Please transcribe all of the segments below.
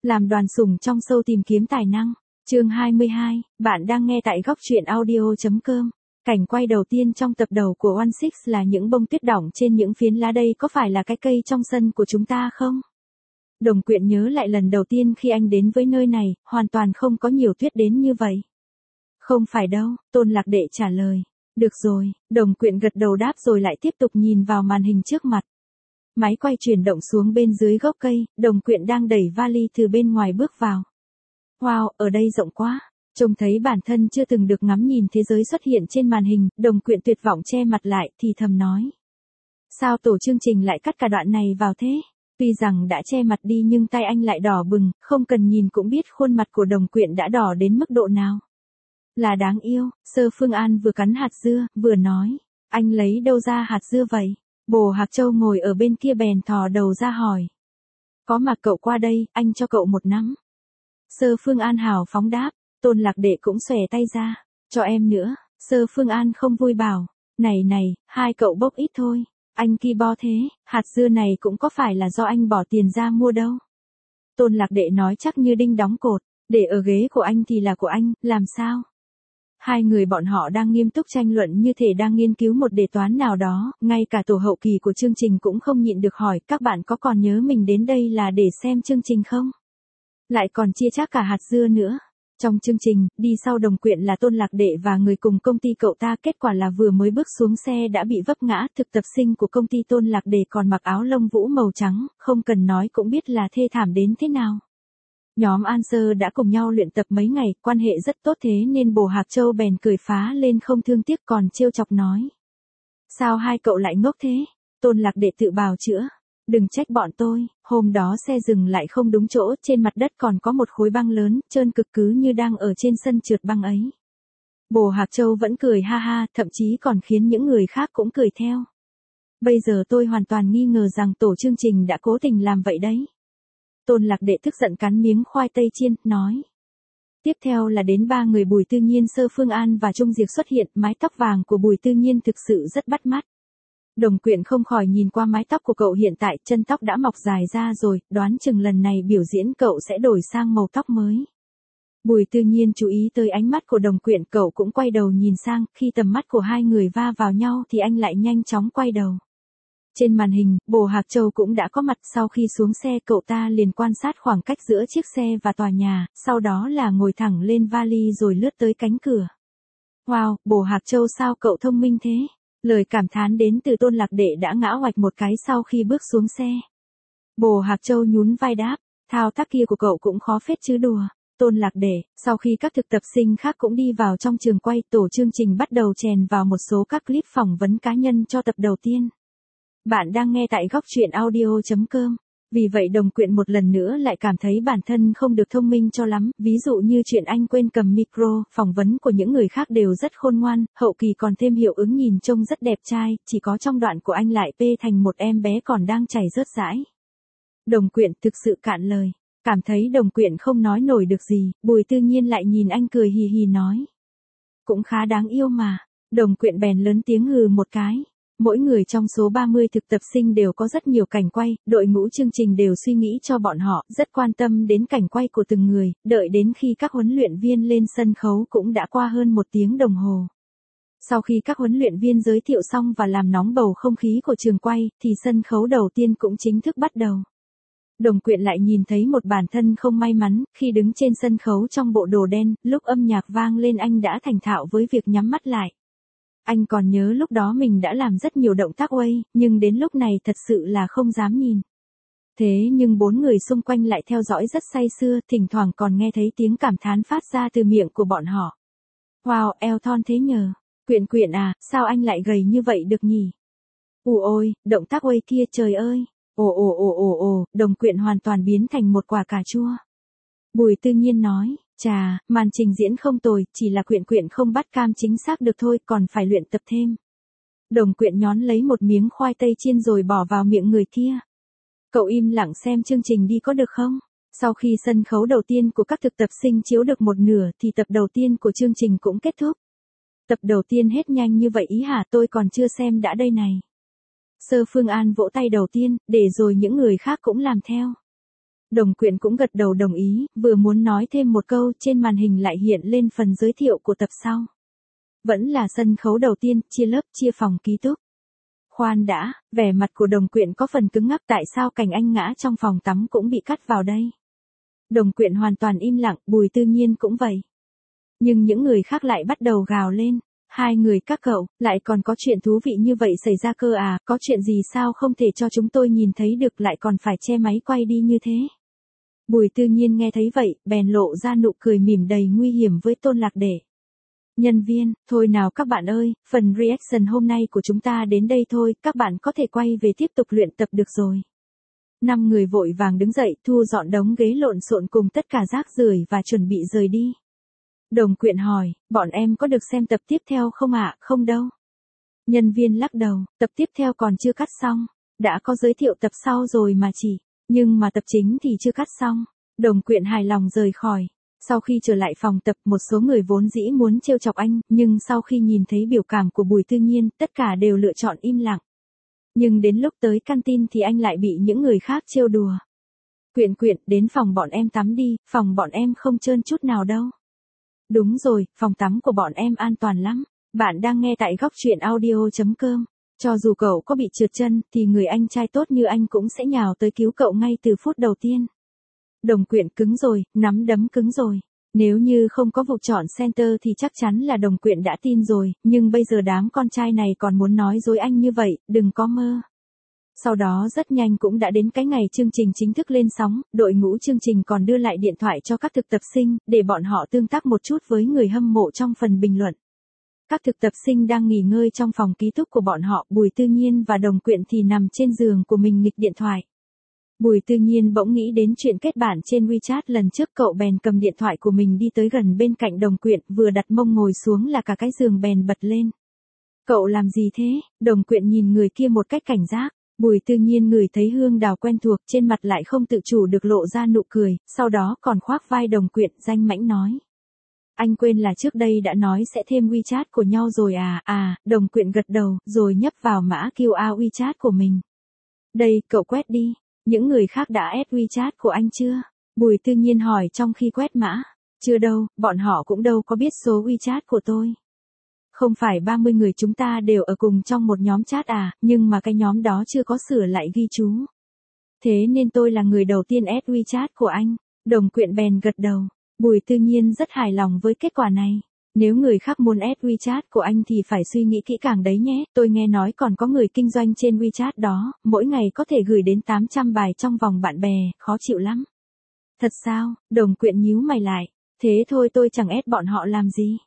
Làm đoàn sủng trong show tìm kiếm tài năng. Chương 22, bạn đang nghe tại góc truyện audio.com. Cảnh quay đầu tiên trong tập đầu của One Six là những bông tuyết đỏng trên những phiến lá, đây có phải là cái cây trong sân của chúng ta không? Đồng Quyện nhớ lại lần đầu tiên khi anh đến với nơi này, hoàn toàn không có nhiều tuyết đến như vậy. Không phải đâu, Tôn Lạc Đệ trả lời. Được rồi, Đồng Quyện gật đầu đáp rồi lại tiếp tục nhìn vào màn hình trước mặt. Máy quay chuyển động xuống bên dưới gốc cây, Đồng Quyện đang đẩy vali từ bên ngoài bước vào. Wow, ở đây rộng quá. Trông thấy bản thân chưa từng được ngắm nhìn thế giới xuất hiện trên màn hình, Đồng Quyện tuyệt vọng che mặt lại thì thầm nói. Sao tổ chương trình lại cắt cả đoạn này vào thế? Tuy rằng đã che mặt đi nhưng tay anh lại đỏ bừng, không cần nhìn cũng biết khuôn mặt của Đồng Quyện đã đỏ đến mức độ nào. Là đáng yêu, Sơ Phương An vừa cắn hạt dưa, vừa nói. Anh lấy đâu ra hạt dưa vậy? Bồ Hạc Châu ngồi ở bên kia bèn thò đầu ra hỏi. Có mà cậu qua đây, anh cho cậu một nắm. Sơ Phương An hào phóng đáp. Tôn Lạc Đệ cũng xòe tay ra. Cho em nữa. Sơ Phương An không vui bảo. Này, hai cậu bốc ít thôi. Anh ki bo thế, hạt dưa này cũng có phải là do anh bỏ tiền ra mua đâu. Tôn Lạc Đệ nói chắc như đinh đóng cột. Để ở ghế của anh thì là của anh, làm sao? Hai người bọn họ đang nghiêm túc tranh luận như thể đang nghiên cứu một đề toán nào đó, ngay cả tổ hậu kỳ của chương trình cũng không nhịn được hỏi các bạn có còn nhớ mình đến đây là để xem chương trình không? Lại còn chia chác cả hạt dưa nữa. Trong chương trình, đi sau Đồng Quyện là Tôn Lạc Đệ và người cùng công ty cậu ta, kết quả là vừa mới bước xuống xe đã bị vấp ngã. Thực tập sinh của công ty Tôn Lạc Đệ còn mặc áo lông vũ màu trắng, không cần nói cũng biết là thê thảm đến thế nào. Nhóm An Sơ đã cùng nhau luyện tập mấy ngày, quan hệ rất tốt thế nên Bồ Hạc Châu bèn cười phá lên không thương tiếc còn trêu chọc nói. Sao hai cậu lại ngốc thế? Tôn Lạc Đệ tự bào chữa. Đừng trách bọn tôi, hôm đó xe dừng lại không đúng chỗ, trên mặt đất còn có một khối băng lớn, trơn cực cứ như đang ở trên sân trượt băng ấy. Bồ Hạc Châu vẫn cười ha ha, thậm chí còn khiến những người khác cũng cười theo. Bây giờ tôi hoàn toàn nghi ngờ rằng tổ chương trình đã cố tình làm vậy đấy. Tôn Lạc Đệ tức giận cắn miếng khoai tây chiên, nói. Tiếp theo là đến ba người Bùi Tư Nhiên, Sơ Phương An và Trung Diệc xuất hiện, mái tóc vàng của Bùi Tư Nhiên thực sự rất bắt mắt. Đồng Quyện không khỏi nhìn qua mái tóc của cậu hiện tại, chân tóc đã mọc dài ra rồi, đoán chừng lần này biểu diễn cậu sẽ đổi sang màu tóc mới. Bùi Tư Nhiên chú ý tới ánh mắt của Đồng Quyện, cậu cũng quay đầu nhìn sang, khi tầm mắt của hai người va vào nhau thì anh lại nhanh chóng quay đầu. Trên màn hình, Bồ Hạc Châu cũng đã có mặt, sau khi xuống xe cậu ta liền quan sát khoảng cách giữa chiếc xe và tòa nhà, sau đó là ngồi thẳng lên vali rồi lướt tới cánh cửa. Wow, Bồ Hạc Châu sao cậu thông minh thế? Lời cảm thán đến từ Tôn Lạc Đệ đã ngã oạch một cái sau khi bước xuống xe. Bồ Hạc Châu nhún vai đáp, thao tác kia của cậu cũng khó phết chứ đùa. Tôn Lạc Đệ, sau khi các thực tập sinh khác cũng đi vào trong trường quay, tổ chương trình bắt đầu chèn vào một số các clip phỏng vấn cá nhân cho tập đầu tiên. Bạn đang nghe tại góc truyện audio.com. Vì vậy Đồng Quyện một lần nữa lại cảm thấy bản thân không được thông minh cho lắm, ví dụ như chuyện anh quên cầm micro, phỏng vấn của những người khác đều rất khôn ngoan, hậu kỳ còn thêm hiệu ứng nhìn trông rất đẹp trai, chỉ có trong đoạn của anh lại pê thành một em bé còn đang chảy rớt rãi. Đồng Quyện thực sự cạn lời, cảm thấy Đồng Quyện không nói nổi được gì, Bùi Tư Nhiên lại nhìn anh cười hì hì nói. Cũng khá đáng yêu mà, Đồng Quyện bèn lớn tiếng hừ một cái. Mỗi người trong số 30 thực tập sinh đều có rất nhiều cảnh quay, đội ngũ chương trình đều suy nghĩ cho bọn họ, rất quan tâm đến cảnh quay của từng người, đợi đến khi các huấn luyện viên lên sân khấu cũng đã qua hơn 1 tiếng đồng hồ. Sau khi các huấn luyện viên giới thiệu xong và làm nóng bầu không khí của trường quay, thì sân khấu đầu tiên cũng chính thức bắt đầu. Đồng Quyện lại nhìn thấy một bản thân không may mắn, khi đứng trên sân khấu trong bộ đồ đen, lúc âm nhạc vang lên anh đã thành thạo với việc nhắm mắt lại. Anh còn nhớ lúc đó mình đã làm rất nhiều động tác quay, nhưng đến lúc này thật sự là không dám nhìn. Thế nhưng 4 người xung quanh lại theo dõi rất say sưa, thỉnh thoảng còn nghe thấy tiếng cảm thán phát ra từ miệng của bọn họ. Wow, eo thon thế nhờ. Quyện à, sao anh lại gầy như vậy được nhỉ? Ôi, động tác quay kia trời ơi. Ồ, Đồng Quyện hoàn toàn biến thành một quả cà chua. Bùi Tư Nhiên nói. Chà, màn trình diễn không tồi, chỉ là Quyện không bắt cam chính xác được thôi, còn phải luyện tập thêm. Đồng Quyện nhón lấy một miếng khoai tây chiên rồi bỏ vào miệng người kia. Cậu im lặng xem chương trình đi có được không? Sau khi sân khấu đầu tiên của các thực tập sinh chiếu được một nửa thì tập đầu tiên của chương trình cũng kết thúc. Tập đầu tiên hết nhanh như vậy ý hả, tôi còn chưa xem đã đây này. Sơ Phương An vỗ tay đầu tiên, để rồi những người khác cũng làm theo. Đồng Quyện cũng gật đầu đồng ý, vừa muốn nói thêm một câu, trên màn hình lại hiện lên phần giới thiệu của tập sau. Vẫn là sân khấu đầu tiên, chia lớp, chia phòng ký túc. Khoan đã, vẻ mặt của Đồng Quyện có phần cứng ngắc, tại sao Cảnh Anh ngã trong phòng tắm cũng bị cắt vào đây. Đồng Quyện hoàn toàn im lặng, Bùi Tư Nhiên cũng vậy. Nhưng những người khác lại bắt đầu gào lên. Hai người các cậu, lại còn có chuyện thú vị như vậy xảy ra cơ à, có chuyện gì sao không thể cho chúng tôi nhìn thấy được, lại còn phải che máy quay đi như thế. Bùi Tư Nhiên nghe thấy vậy, bèn lộ ra nụ cười mỉm đầy nguy hiểm với Tôn Lạc Để. Nhân viên, thôi nào các bạn ơi, phần reaction hôm nay của chúng ta đến đây thôi, các bạn có thể quay về tiếp tục luyện tập được rồi. 5 người vội vàng đứng dậy, thu dọn đống ghế lộn xộn cùng tất cả rác rưởi và chuẩn bị rời đi. Đồng Quyện hỏi, bọn em có được xem tập tiếp theo không ạ? Không đâu. Nhân viên lắc đầu, tập tiếp theo còn chưa cắt xong, đã có giới thiệu tập sau rồi mà chị, nhưng mà tập chính thì chưa cắt xong. Đồng Quyện hài lòng rời khỏi. Sau khi trở lại phòng tập, một số người vốn dĩ muốn trêu chọc anh, nhưng sau khi nhìn thấy biểu cảm của Bùi Tư Nhiên, tất cả đều lựa chọn im lặng. Nhưng đến lúc tới canteen thì anh lại bị những người khác trêu đùa. Quyện, đến phòng bọn em tắm đi, phòng bọn em không trơn chút nào đâu. Đúng rồi, phòng tắm của bọn em an toàn lắm. Bạn đang nghe tại góc truyện audio.com. Cho dù cậu có bị trượt chân, thì người anh trai tốt như anh cũng sẽ nhào tới cứu cậu ngay từ phút đầu tiên. Đồng Quyện cứng rồi, nắm đấm cứng rồi. Nếu như không có vụ chọn center thì chắc chắn là Đồng Quyện đã tin rồi, nhưng bây giờ đám con trai này còn muốn nói dối anh như vậy, đừng có mơ. Sau đó rất nhanh cũng đã đến cái ngày chương trình chính thức lên sóng, đội ngũ chương trình còn đưa lại điện thoại cho các thực tập sinh, để bọn họ tương tác một chút với người hâm mộ trong phần bình luận. Các thực tập sinh đang nghỉ ngơi trong phòng ký túc của bọn họ, Bùi Tư Nhiên và Đồng Quyện thì nằm trên giường của mình nghịch điện thoại. Bùi Tư Nhiên bỗng nghĩ đến chuyện kết bạn trên WeChat lần trước, cậu bèn cầm điện thoại của mình đi tới gần bên cạnh Đồng Quyện, vừa đặt mông ngồi xuống là cả cái giường bèn bật lên. Cậu làm gì thế? Đồng Quyện nhìn người kia một cách cảnh giác. Bùi Tư Nhiên ngửi thấy hương đào quen thuộc, trên mặt lại không tự chủ được lộ ra nụ cười, sau đó còn khoác vai Đồng Quyện, danh mãnh nói. Anh quên là trước đây đã nói sẽ thêm WeChat của nhau rồi à? Đồng Quyện gật đầu, rồi nhấp vào mã QR WeChat của mình. Đây, cậu quét đi. Những người khác đã add WeChat của anh chưa? Bùi Tư Nhiên hỏi trong khi quét mã. Chưa đâu, bọn họ cũng đâu có biết số WeChat của tôi. Không phải 30 người chúng ta đều ở cùng trong một nhóm chat à, nhưng mà cái nhóm đó chưa có sửa lại ghi chú. Thế nên tôi là người đầu tiên add WeChat của anh. Đồng Quyện bèn gật đầu. Bùi Tư Nhiên rất hài lòng với kết quả này. Nếu người khác muốn add WeChat của anh thì phải suy nghĩ kỹ càng đấy nhé. Tôi nghe nói còn có người kinh doanh trên WeChat đó, mỗi ngày có thể gửi đến 800 bài trong vòng bạn bè, khó chịu lắm. Thật sao? Đồng Quyện nhíu mày lại. Thế thôi tôi chẳng add bọn họ làm gì.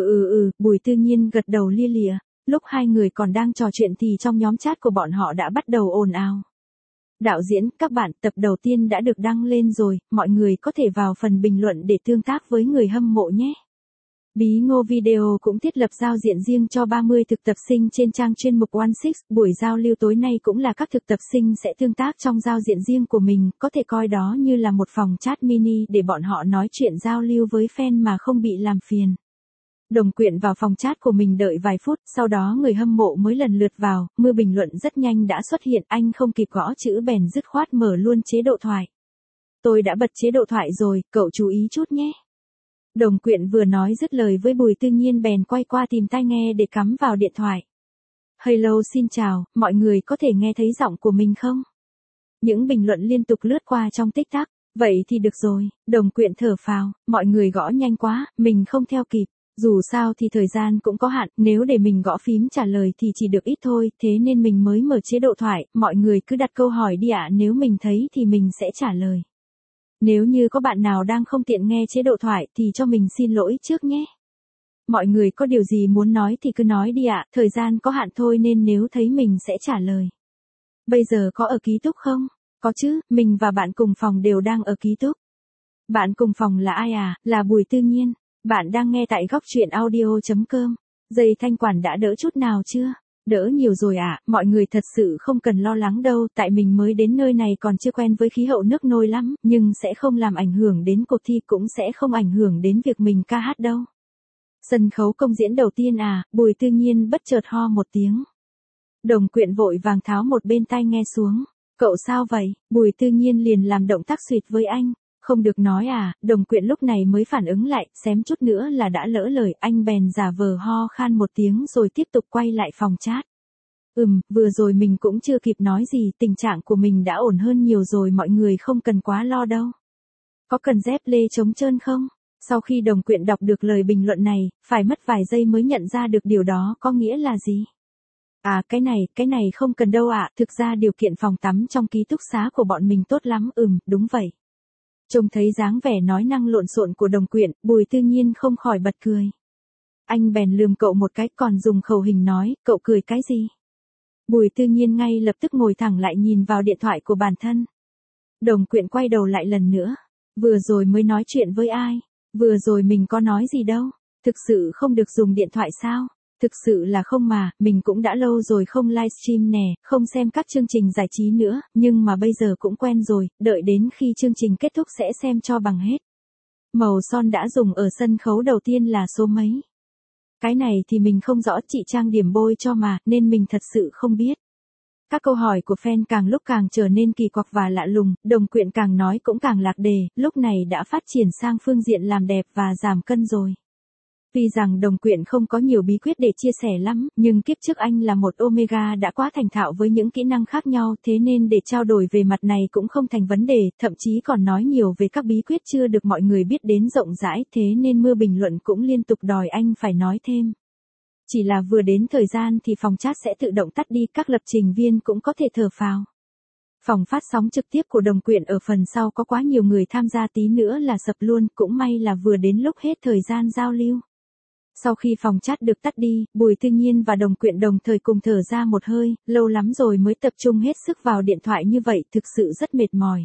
Bùi Tư Nhiên gật đầu lia lịa. Lúc hai người còn đang trò chuyện thì trong nhóm chat của bọn họ đã bắt đầu ồn ào. Đạo diễn, các bạn, tập đầu tiên đã được đăng lên rồi, mọi người có thể vào phần bình luận để tương tác với người hâm mộ nhé. Bí Ngô Video cũng thiết lập giao diện riêng cho 30 thực tập sinh trên trang chuyên mục One Six. Buổi giao lưu tối nay cũng là các thực tập sinh sẽ tương tác trong giao diện riêng của mình, có thể coi đó như là một phòng chat mini để bọn họ nói chuyện giao lưu với fan mà không bị làm phiền. Đồng Quyện vào phòng chat của mình đợi vài phút, sau đó người hâm mộ mới lần lượt vào, mưa bình luận rất nhanh đã xuất hiện, anh không kịp gõ chữ bèn dứt khoát mở luôn chế độ thoại. Tôi đã bật chế độ thoại rồi, cậu chú ý chút nhé. Đồng Quyện vừa nói dứt lời với Bùi Tư Nhiên bèn quay qua tìm tai nghe để cắm vào điện thoại. Hello, xin chào, mọi người có thể nghe thấy giọng của mình không? Những bình luận liên tục lướt qua trong tích tắc. Vậy thì được rồi, Đồng Quyện thở phào, mọi người gõ nhanh quá, mình không theo kịp. Dù sao thì thời gian cũng có hạn, nếu để mình gõ phím trả lời thì chỉ được ít thôi, thế nên mình mới mở chế độ thoại, mọi người cứ đặt câu hỏi đi ạ, nếu mình thấy thì mình sẽ trả lời. Nếu như có bạn nào đang không tiện nghe chế độ thoại thì cho mình xin lỗi trước nhé. Mọi người có điều gì muốn nói thì cứ nói đi ạ, thời gian có hạn thôi nên nếu thấy mình sẽ trả lời. Bây giờ có ở ký túc không? Có chứ, mình và bạn cùng phòng đều đang ở ký túc. Bạn cùng phòng là ai à? Là Bùi Tư Nhiên. Bạn đang nghe tại góc truyện audio.com. Dây thanh quản đã đỡ chút nào chưa? Đỡ nhiều rồi ạ, mọi người thật sự không cần lo lắng đâu, tại mình mới đến nơi này còn chưa quen với khí hậu nước nôi lắm, nhưng sẽ không làm ảnh hưởng đến cuộc thi, cũng sẽ không ảnh hưởng đến việc mình ca hát đâu. Sân khấu công diễn đầu tiên à? Bùi Tư Nhiên bất chợt ho một tiếng. Đồng Quyện vội vàng tháo một bên tai nghe xuống. Cậu sao vậy? Bùi Tư Nhiên liền làm động tác xuyệt với anh. Không được nói à, Đồng Quyện lúc này mới phản ứng lại, xém chút nữa là đã lỡ lời, anh bèn giả vờ ho khan một tiếng rồi tiếp tục quay lại phòng chat. Vừa rồi mình cũng chưa kịp nói gì, tình trạng của mình đã ổn hơn nhiều rồi, mọi người không cần quá lo đâu. Có cần dép lê trống trơn không? Sau khi Đồng Quyện đọc được lời bình luận này, phải mất vài giây mới nhận ra được điều đó có nghĩa là gì. À cái này không cần đâu ạ, thực ra điều kiện phòng tắm trong ký túc xá của bọn mình tốt lắm, đúng vậy. Trông thấy dáng vẻ nói năng lộn xộn của Đồng Quyện, Bùi Tư Nhiên không khỏi bật cười. Anh bèn lườm cậu một cái còn dùng khẩu hình nói, cậu cười cái gì? Bùi Tư Nhiên ngay lập tức ngồi thẳng lại nhìn vào điện thoại của bản thân. Đồng Quyện quay đầu lại lần nữa. Vừa rồi mới nói chuyện với ai? Vừa rồi mình có nói gì đâu? Thực sự không được dùng điện thoại sao? Thực sự là không mà, mình cũng đã lâu rồi không livestream nè, không xem các chương trình giải trí nữa, nhưng mà bây giờ cũng quen rồi, đợi đến khi chương trình kết thúc sẽ xem cho bằng hết. Màu son đã dùng ở sân khấu đầu tiên là số mấy? Cái này thì mình không rõ, chị trang điểm bôi cho mà, nên mình thật sự không biết. Các câu hỏi của fan càng lúc càng trở nên kỳ quặc và lạ lùng, Đồng Quyện càng nói cũng càng lạc đề, lúc này đã phát triển sang phương diện làm đẹp và giảm cân rồi. Tuy rằng Đồng Quyện không có nhiều bí quyết để chia sẻ lắm, nhưng kiếp trước anh là một Omega đã quá thành thạo với những kỹ năng khác nhau, thế nên để trao đổi về mặt này cũng không thành vấn đề, thậm chí còn nói nhiều về các bí quyết chưa được mọi người biết đến rộng rãi, thế nên mưa bình luận cũng liên tục đòi anh phải nói thêm. Chỉ là vừa đến thời gian thì phòng chat sẽ tự động tắt đi, các lập trình viên cũng có thể thở phào. Phòng phát sóng trực tiếp của Đồng Quyện ở phần sau có quá nhiều người tham gia, tí nữa là sập luôn, cũng may là vừa đến lúc hết thời gian giao lưu. Sau khi phòng chat được tắt đi, Bùi Tư Nhiên và Đồng Quyện đồng thời cùng thở ra một hơi, lâu lắm rồi mới tập trung hết sức vào điện thoại như vậy, thực sự rất mệt mỏi.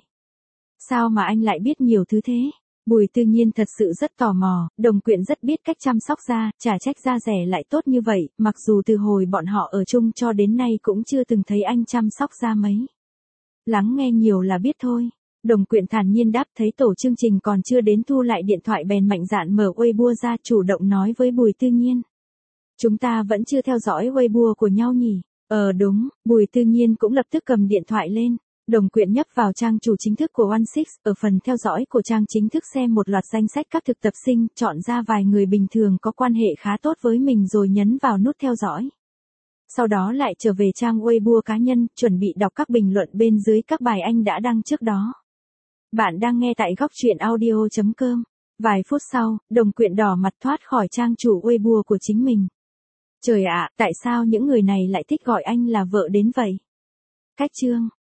Sao mà anh lại biết nhiều thứ thế? Bùi Tư Nhiên thật sự rất tò mò, Đồng Quyện rất biết cách chăm sóc da, chả trách da rẻ lại tốt như vậy, mặc dù từ hồi bọn họ ở chung cho đến nay cũng chưa từng thấy anh chăm sóc da mấy. Lắng nghe nhiều là biết thôi. Đồng Quyện thản nhiên đáp, thấy tổ chương trình còn chưa đến thu lại điện thoại bèn mạnh dạn mở Weibo ra, chủ động nói với Bùi Tư Nhiên. Chúng ta vẫn chưa theo dõi Weibo của nhau nhỉ? Đúng, Bùi Tư Nhiên cũng lập tức cầm điện thoại lên. Đồng Quyện nhấp vào trang chủ chính thức của One Six, ở phần theo dõi của trang chính thức xem một loạt danh sách các thực tập sinh, chọn ra vài người bình thường có quan hệ khá tốt với mình rồi nhấn vào nút theo dõi. Sau đó lại trở về trang Weibo cá nhân, chuẩn bị đọc các bình luận bên dưới các bài anh đã đăng trước đó. Bạn đang nghe tại góc truyện audio.com. Vài phút sau, Đồng Quyện đỏ mặt thoát khỏi trang chủ Weibo của chính mình. Trời ạ, tại sao những người này lại thích gọi anh là vợ đến vậy? Cách chương